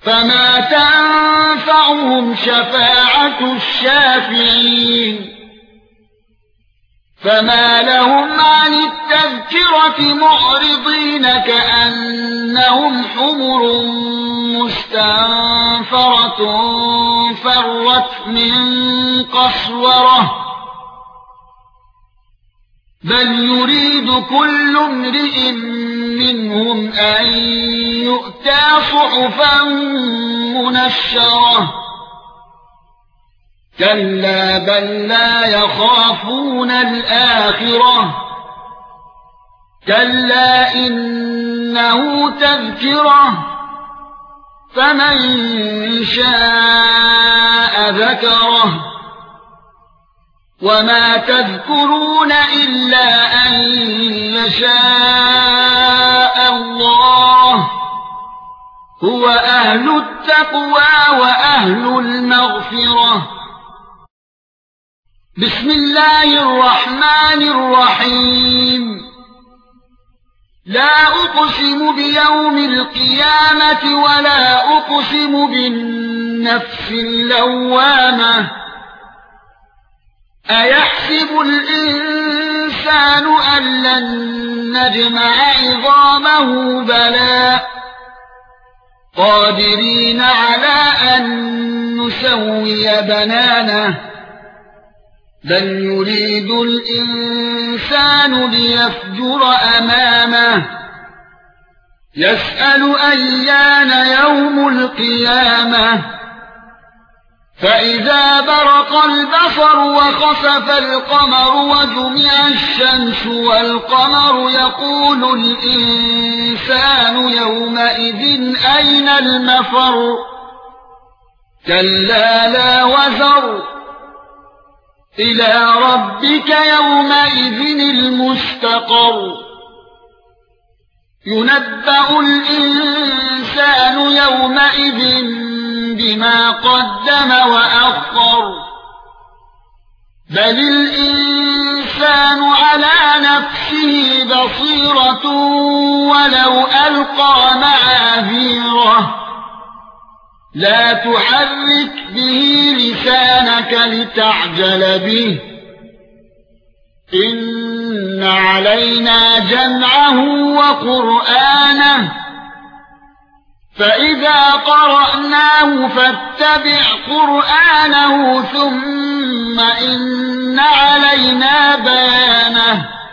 فما تنفعهم شفاعة الشافعين فما لهم عن التذكرة معرضين كأنهم حمر مستنفرة فرت من قسورة بل يريد كل امرئ منهم أن يؤتى صحفا منشرة كلا بل لا يخافون الآخرة كلا إنه تذكرة فمن شاء ذكره وما تذكرون إلا أن يشاء الله هو أهل التقوى وأهل المغفرة. بسم الله الرحمن الرحيم لا أقسم بيوم القيامة ولا أقسم بالنفس اللوامة أيحسب الإنسان أن لن نجمع عظامه بلى قادرين على أن نسوي بنانه بل يريد الإنسان ليفجر أمامه يسأل أيان يوم القيامة فإذا برق البصر وخسف القمر وجمع الشمس والقمر يقول الإنسان يومئذ أين المفر كلا لا وزر إلى ربك يومئذ المستقر ينبأ الإنسان يومئذ بما قدم وأخر بل الإنسان على نفسه بصيرة ولو ألقى معاذيره لا تحرك به لسانك لتعجل به إن علينا جمعه وقرآنه فإذا قرأناه فاتبع قرآنه ثم إن علينا بيانه